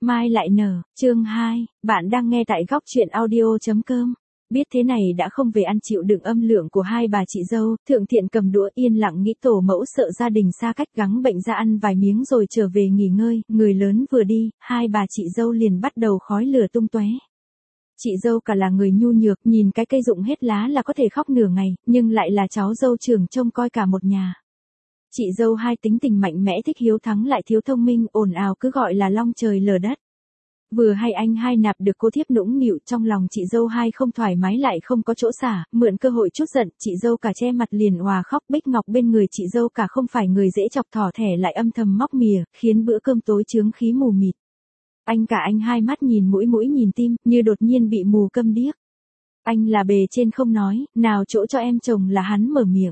Mai lại nở, chương 2, bạn đang nghe tại góc truyện audio.com. Biết thế này đã không về ăn chịu đựng âm lượng của hai bà chị dâu, Thượng Thiện cầm đũa yên lặng nghĩ tổ mẫu sợ gia đình xa cách gắng bệnh ra ăn vài miếng rồi trở về nghỉ ngơi, người lớn vừa đi, hai bà chị dâu liền bắt đầu khói lửa tung tóe. Chị dâu cả là người nhu nhược, nhìn cái cây rụng hết lá là có thể khóc nửa ngày, nhưng lại là cháu dâu trưởng trông coi cả một nhà. Chị dâu hai tính tình mạnh mẽ thích hiếu thắng lại thiếu thông minh, ồn ào cứ gọi là long trời lở đất. Vừa hay anh hai nạp được cô thiếp nũng nịu, trong lòng chị dâu hai không thoải mái lại không có chỗ xả, mượn cơ hội chút giận, chị dâu cả che mặt liền òa khóc. Bích Ngọc bên người chị dâu cả không phải người dễ chọc, thỏ thẻ lại âm thầm móc mìa, khiến bữa cơm tối chướng khí mù mịt. Anh cả anh hai mắt nhìn mũi mũi nhìn tim, như đột nhiên bị mù câm điếc. Anh là bề trên không nói, nào chỗ cho em chồng là hắn mở miệng.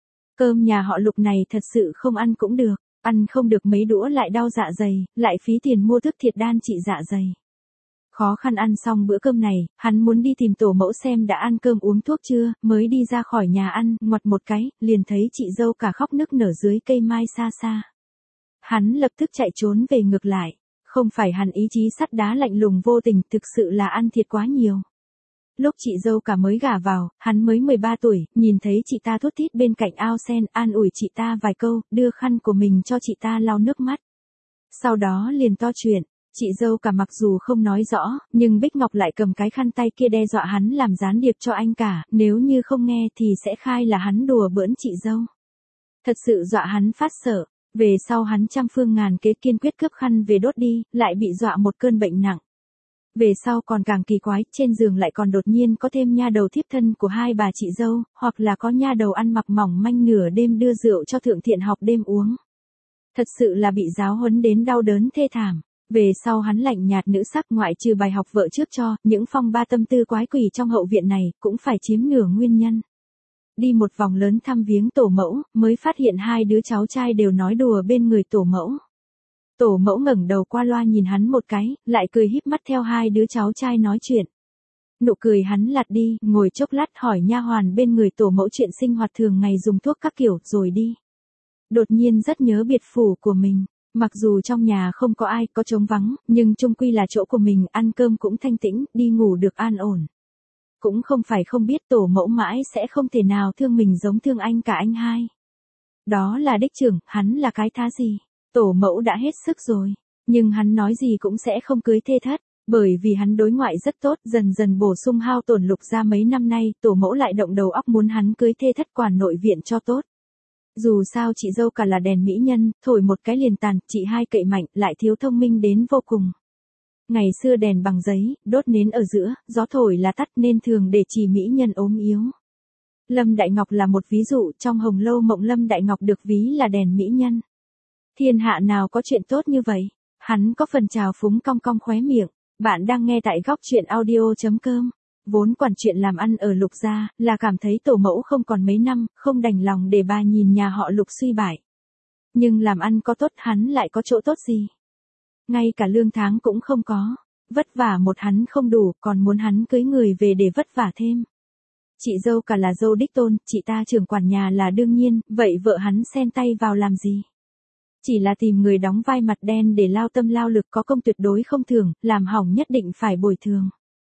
Cơm nhà họ Lục này thật sự không ăn cũng được, ăn không được mấy đũa lại đau dạ dày, lại phí tiền mua thức thiệt đan trị dạ dày. Khó khăn ăn xong bữa cơm này, hắn muốn đi tìm tổ mẫu xem đã ăn cơm uống thuốc chưa, mới đi ra khỏi nhà ăn, ngoặt một cái, liền thấy chị dâu cả khóc nức nở dưới cây mai xa xa. Hắn lập tức chạy trốn về ngược lại, không phải hắn ý chí sắt đá lạnh lùng vô tình, thực sự là ăn thiệt quá nhiều. Lúc chị dâu cả mới gả vào, hắn mới 13 tuổi, nhìn thấy chị ta thút thít bên cạnh ao sen, an ủi chị ta vài câu, đưa khăn của mình cho chị ta lau nước mắt. Sau đó liền to chuyện, chị dâu cả mặc dù không nói rõ, nhưng Bích Ngọc lại cầm cái khăn tay kia đe dọa hắn làm gián điệp cho anh cả, nếu như không nghe thì sẽ khai là hắn đùa bỡn chị dâu. Thật sự dọa hắn phát sợ, về sau hắn trăm phương ngàn kế kiên quyết cướp khăn về đốt đi, lại bị dọa một cơn bệnh nặng. Về sau còn càng kỳ quái, trên giường lại còn đột nhiên có thêm nha đầu thiếp thân của hai bà chị dâu, hoặc là có nha đầu ăn mặc mỏng manh nửa đêm đưa rượu cho Thượng Thiện học đêm uống. Thật sự là bị giáo huấn đến đau đớn thê thảm. Về sau hắn lạnh nhạt nữ sắc, ngoại trừ bài học vợ trước cho, những phong ba tâm tư quái quỷ trong hậu viện này, cũng phải chiếm nửa nguyên nhân. Đi một vòng lớn thăm viếng tổ mẫu, mới phát hiện hai đứa cháu trai đều nói đùa bên người tổ mẫu. Tổ mẫu ngẩng đầu qua loa nhìn hắn một cái, lại cười híp mắt theo hai đứa cháu trai nói chuyện. Nụ cười hắn lặt đi, ngồi chốc lát hỏi nha hoàn bên người tổ mẫu chuyện sinh hoạt thường ngày dùng thuốc các kiểu, rồi đi. Đột nhiên rất nhớ biệt phủ của mình, mặc dù trong nhà không có ai, có trống vắng, nhưng chung quy là chỗ của mình, ăn cơm cũng thanh tĩnh, đi ngủ được an ổn. Cũng không phải không biết tổ mẫu mãi sẽ không thể nào thương mình giống thương anh cả anh hai. Đó là đích trưởng, hắn là cái thá gì? Tổ mẫu đã hết sức rồi, nhưng hắn nói gì cũng sẽ không cưới thê thất, bởi vì hắn đối ngoại rất tốt, dần dần bổ sung hao tổn Lục gia mấy năm nay, tổ mẫu lại động đầu óc muốn hắn cưới thê thất quản nội viện cho tốt. Dù sao chị dâu cả là đèn mỹ nhân, thổi một cái liền tàn, chị hai cậy mạnh, lại thiếu thông minh đến vô cùng. Ngày xưa đèn bằng giấy, đốt nến ở giữa, gió thổi là tắt nên thường để chỉ mỹ nhân ốm yếu. Lâm Đại Ngọc là một ví dụ, trong Hồng Lâu Mộng Lâm Đại Ngọc được ví là đèn mỹ nhân. Thiên hạ nào có chuyện tốt như vậy, hắn có phần trào phúng cong cong khóe miệng. Bạn đang nghe tại góc truyện audio.com. Vốn quản chuyện làm ăn ở Lục gia, là cảm thấy tổ mẫu không còn mấy năm, không đành lòng để bà nhìn nhà họ Lục suy bại. Nhưng làm ăn có tốt hắn lại có chỗ tốt gì? Ngay cả lương tháng cũng không có, vất vả một hắn không đủ, còn muốn hắn cưới người về để vất vả thêm. Chị dâu cả là dâu đích tôn, chị ta trưởng quản nhà là đương nhiên, vậy vợ hắn xen tay vào làm gì? Chỉ là tìm người đóng vai mặt đen để lao tâm lao lực, có công tuyệt đối không thưởng, làm hỏng nhất định phải bồi thường.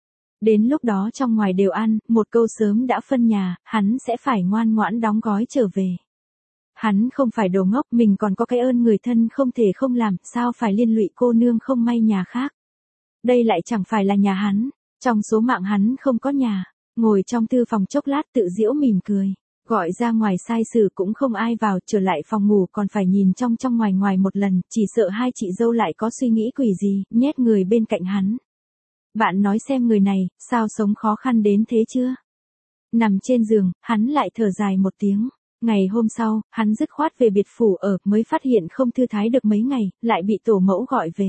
Đến lúc đó trong ngoài đều ăn, một câu sớm đã phân nhà, hắn sẽ phải ngoan ngoãn đóng gói trở về. Hắn không phải đồ ngốc, mình còn có cái ơn người thân không thể không làm, sao phải liên lụy cô nương không may nhà khác. Đây lại chẳng phải là nhà hắn, trong số mạng hắn không có nhà, ngồi trong thư phòng chốc lát tự giễu mỉm cười. Gọi ra ngoài sai sử cũng không ai vào, trở lại phòng ngủ còn phải nhìn trong ngoài ngoài một lần, chỉ sợ hai chị dâu lại có suy nghĩ quỷ gì, nhét người bên cạnh hắn. Bạn nói xem người này, sao sống khó khăn đến thế chưa? Nằm trên giường, hắn lại thở dài một tiếng. Ngày hôm sau, hắn dứt khoát về biệt phủ ở, mới phát hiện không thư thái được mấy ngày, lại bị tổ mẫu gọi về.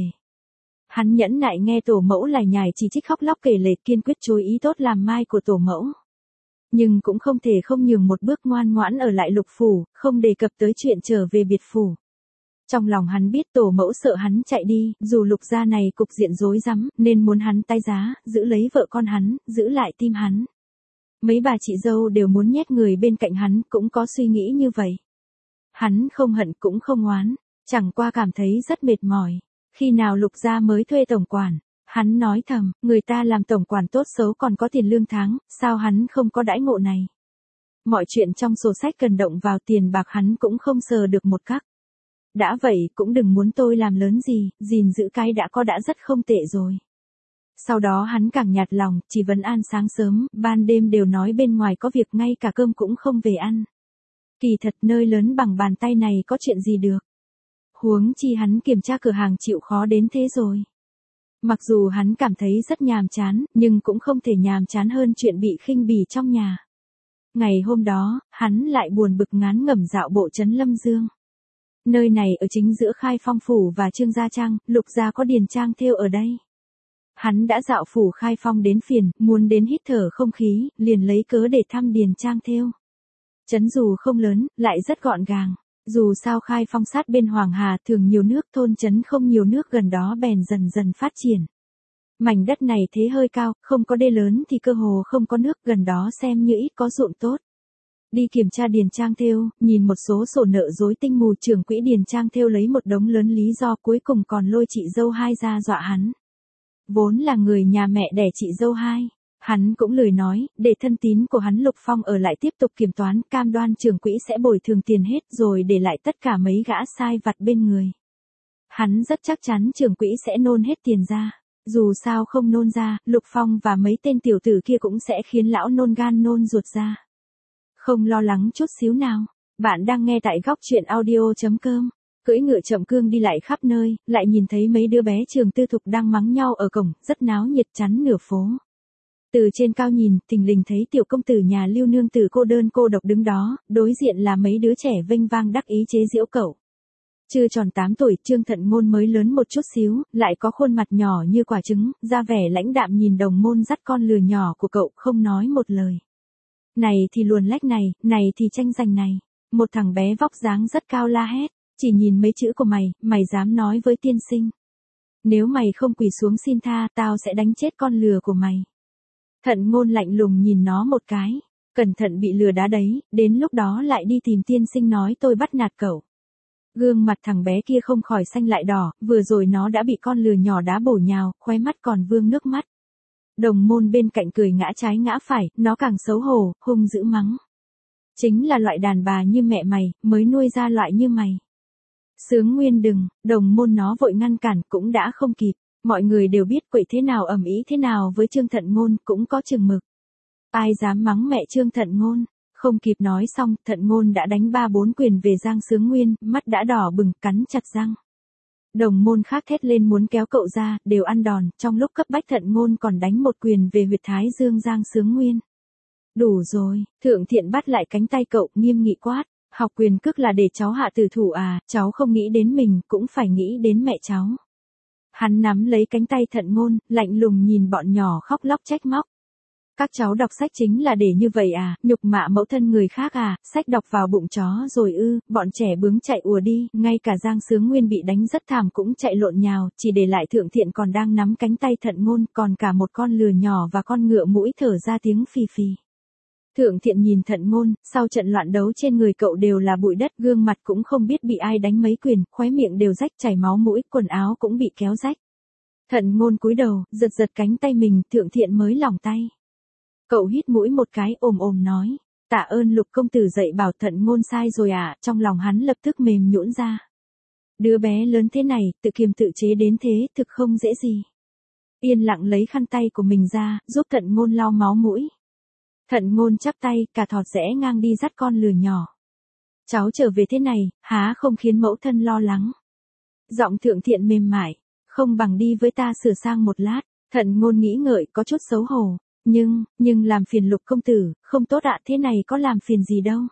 Hắn nhẫn nại nghe tổ mẫu lải nhải chỉ trích khóc lóc kể lể, kiên quyết chối ý tốt làm mai của tổ mẫu. Nhưng cũng không thể không nhường một bước, ngoan ngoãn ở lại Lục phủ, không đề cập tới chuyện trở về biệt phủ. Trong lòng hắn biết tổ mẫu sợ hắn chạy đi, dù Lục gia này cục diện rối rắm, nên muốn hắn tái giá, giữ lấy vợ con hắn, giữ lại tim hắn. Mấy bà chị dâu đều muốn nhét người bên cạnh hắn, cũng có suy nghĩ như vậy. Hắn không hận cũng không oán, chẳng qua cảm thấy rất mệt mỏi. Khi nào Lục gia mới thuê tổng quản? Hắn nói thầm, người ta làm tổng quản tốt xấu còn có tiền lương tháng, sao hắn không có đãi ngộ này? Mọi chuyện trong sổ sách cần động vào tiền bạc hắn cũng không sờ được một cắc. Đã vậy cũng đừng muốn tôi làm lớn gì, gìn giữ cái đã có đã rất không tệ rồi. Sau đó hắn càng nhạt lòng, chỉ vấn an sáng sớm, ban đêm đều nói bên ngoài có việc ngay cả cơm cũng không về ăn. Kỳ thật nơi lớn bằng bàn tay này có chuyện gì được. Huống chi hắn kiểm tra cửa hàng chịu khó đến thế rồi. Mặc dù hắn cảm thấy rất nhàm chán, nhưng cũng không thể nhàm chán hơn chuyện bị khinh bỉ trong nhà. Ngày hôm đó, hắn lại buồn bực ngán ngẩm dạo bộ trấn Lâm Dương. Nơi này ở chính giữa Khai Phong Phủ và Trương Gia Trang, Lục gia có điền trang thêu ở đây. Hắn đã dạo phủ Khai Phong đến phiền, muốn đến hít thở không khí, liền lấy cớ để thăm điền trang thêu. Trấn dù không lớn, lại rất gọn gàng. Dù sao Khai Phong sát bên Hoàng Hà thường nhiều nước, thôn trấn không nhiều nước gần đó bèn dần dần phát triển. Mảnh đất này thế hơi cao, không có đê lớn thì cơ hồ không có nước, gần đó xem như ít có ruộng tốt. Đi kiểm tra điền trang thêu, nhìn một số sổ nợ rối tinh mù, trưởng quỹ điền trang thêu lấy một đống lớn lý do, cuối cùng còn lôi chị dâu hai ra dọa hắn. Vốn là người nhà mẹ đẻ chị dâu hai, hắn cũng lười nói, để thân tín của hắn Lục Phong ở lại tiếp tục kiểm toán, cam đoan trưởng quỹ sẽ bồi thường tiền hết rồi để lại tất cả mấy gã sai vặt bên người. Hắn rất chắc chắn trưởng quỹ sẽ nôn hết tiền ra. Dù sao không nôn ra, Lục Phong và mấy tên tiểu tử kia cũng sẽ khiến lão nôn gan nôn ruột ra. Không lo lắng chút xíu nào. Bạn đang nghe tại góc truyện audio.com. Cưỡi ngựa chậm cương đi lại khắp nơi, lại nhìn thấy mấy đứa bé trường tư thục đang mắng nhau ở cổng, rất náo nhiệt chắn nửa phố. Từ trên cao nhìn, thình lình thấy tiểu công tử nhà Lưu nương tử cô đơn cô độc đứng đó, đối diện là mấy đứa trẻ vênh vang đắc ý chế giễu cậu. Chưa tròn 8 tuổi, Trương Thận Ngôn mới lớn một chút xíu, lại có khuôn mặt nhỏ như quả trứng, ra vẻ lãnh đạm nhìn đồng môn dắt con lừa nhỏ của cậu, không nói một lời. Này thì luồn lách này thì tranh giành này. Một thằng bé vóc dáng rất cao la hét, chỉ nhìn mấy chữ của mày dám nói với tiên sinh. Nếu mày không quỳ xuống xin tha, tao sẽ đánh chết con lừa của mày. Thận Ngôn lạnh lùng nhìn nó một cái, cẩn thận bị lừa đá đấy, đến lúc đó lại đi tìm tiên sinh nói tôi bắt nạt cậu. Gương mặt thằng bé kia không khỏi xanh lại đỏ, vừa rồi nó đã bị con lừa nhỏ đá bổ nhào, khóe mắt còn vương nước mắt. Đồng môn bên cạnh cười ngã trái ngã phải, nó càng xấu hổ, hung dữ mắng. Chính là loại đàn bà như mẹ mày, mới nuôi ra loại như mày. Sướng Nguyên đừng, đồng môn nó vội ngăn cản cũng đã không kịp, mọi người đều biết quậy thế nào ầm ĩ thế nào với Trương Thận Ngôn cũng có chừng mực. Ai dám mắng mẹ Trương Thận Ngôn? Không kịp nói xong, Thận Ngôn đã đánh 3-4 quyền về Giang Sướng Nguyên, mắt đã đỏ bừng, cắn chặt răng. Đồng môn khác thét lên muốn kéo cậu ra, đều ăn đòn, trong lúc cấp bách Thận Ngôn còn đánh một quyền về huyệt thái dương Giang Sướng Nguyên. Đủ rồi, Thượng Thiện bắt lại cánh tay cậu, nghiêm nghị quát, học quyền cước là để cháu hạ tử thủ à, cháu không nghĩ đến mình, cũng phải nghĩ đến mẹ cháu. Hắn nắm lấy cánh tay Thận Ngôn, lạnh lùng nhìn bọn nhỏ khóc lóc trách móc. Các cháu đọc sách chính là để như vậy à, nhục mạ mẫu thân người khác à, sách đọc vào bụng chó rồi ư, bọn trẻ bướng chạy ùa đi, ngay cả Giang Sướng Nguyên bị đánh rất thảm cũng chạy lộn nhào, chỉ để lại Thượng Thiện còn đang nắm cánh tay Thận Ngôn, còn cả một con lừa nhỏ và con ngựa mũi thở ra tiếng phì phì. Thượng Thiện nhìn Thận Ngôn, sau trận loạn đấu trên người cậu đều là bụi đất, gương mặt cũng không biết bị ai đánh mấy quyền, khóe miệng đều rách chảy máu mũi, quần áo cũng bị kéo rách. Thận Ngôn cúi đầu, giật giật cánh tay mình, Thượng Thiện mới lỏng tay. Cậu hít mũi một cái ồm ồm nói, tạ ơn Lục công tử dạy bảo Thận Ngôn sai rồi à, trong lòng hắn lập tức mềm nhũn ra. Đứa bé lớn thế này, tự kiềm tự chế đến thế, thực không dễ gì. Yên lặng lấy khăn tay của mình ra, giúp Thận Ngôn lau máu mũi. Thận Ngôn chắp tay, cả thọt rẽ ngang đi dắt con lừa nhỏ. Cháu trở về thế này, há không khiến mẫu thân lo lắng. Giọng Thượng Thiện mềm mại, không bằng đi với ta sửa sang một lát. Thận Ngôn nghĩ ngợi có chút xấu hổ. Nhưng làm phiền Lục công tử, không tốt ạ, thế này có làm phiền gì đâu.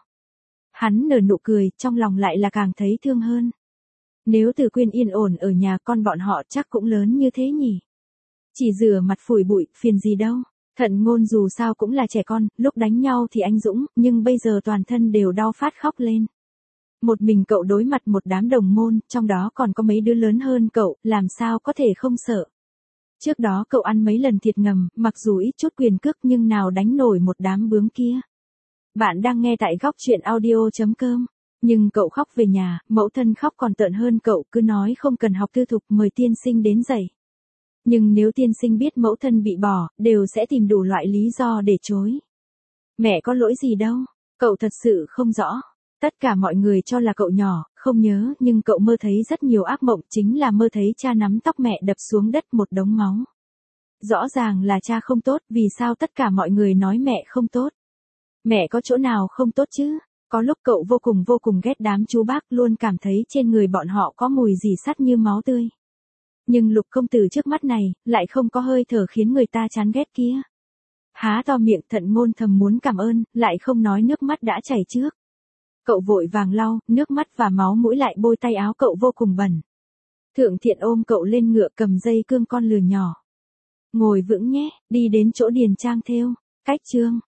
Hắn nở nụ cười, trong lòng lại là càng thấy thương hơn. Nếu Từ Quyên yên ổn ở nhà con bọn họ chắc cũng lớn như thế nhỉ. Chỉ rửa mặt phủi bụi, phiền gì đâu. Thận Ngôn dù sao cũng là trẻ con, lúc đánh nhau thì anh dũng, nhưng bây giờ toàn thân đều đau phát khóc lên. Một mình cậu đối mặt một đám đồng môn, trong đó còn có mấy đứa lớn hơn cậu, làm sao có thể không sợ. Trước đó cậu ăn mấy lần thịt ngầm, mặc dù ít chút quyền cước nhưng nào đánh nổi một đám bướm kia. Bạn đang nghe tại góc truyện audio.com. Nhưng cậu khóc về nhà, mẫu thân khóc còn tợn hơn cậu, cứ nói không cần học tư thục, mời tiên sinh đến dạy. Nhưng nếu tiên sinh biết mẫu thân bị bỏ, đều sẽ tìm đủ loại lý do để chối. Mẹ có lỗi gì đâu, cậu thật sự không rõ. Tất cả mọi người cho là cậu nhỏ, không nhớ, nhưng cậu mơ thấy rất nhiều ác mộng, chính là mơ thấy cha nắm tóc mẹ đập xuống đất một đống máu. Rõ ràng là cha không tốt, vì sao tất cả mọi người nói mẹ không tốt? Mẹ có chỗ nào không tốt chứ? Có lúc cậu vô cùng ghét đám chú bác, luôn cảm thấy trên người bọn họ có mùi dì sắt như máu tươi. Nhưng Lục công tử trước mắt này, lại không có hơi thở khiến người ta chán ghét kia. Há to miệng thận ngôn thầm muốn cảm ơn, lại không nói, nước mắt đã chảy trước. Cậu vội vàng lau, nước mắt và máu mũi lại bôi tay áo cậu vô cùng bẩn. Thượng Thiện ôm cậu lên ngựa, cầm dây cương con lừa nhỏ. Ngồi vững nhé, đi đến chỗ điền trang thêu. Cách chương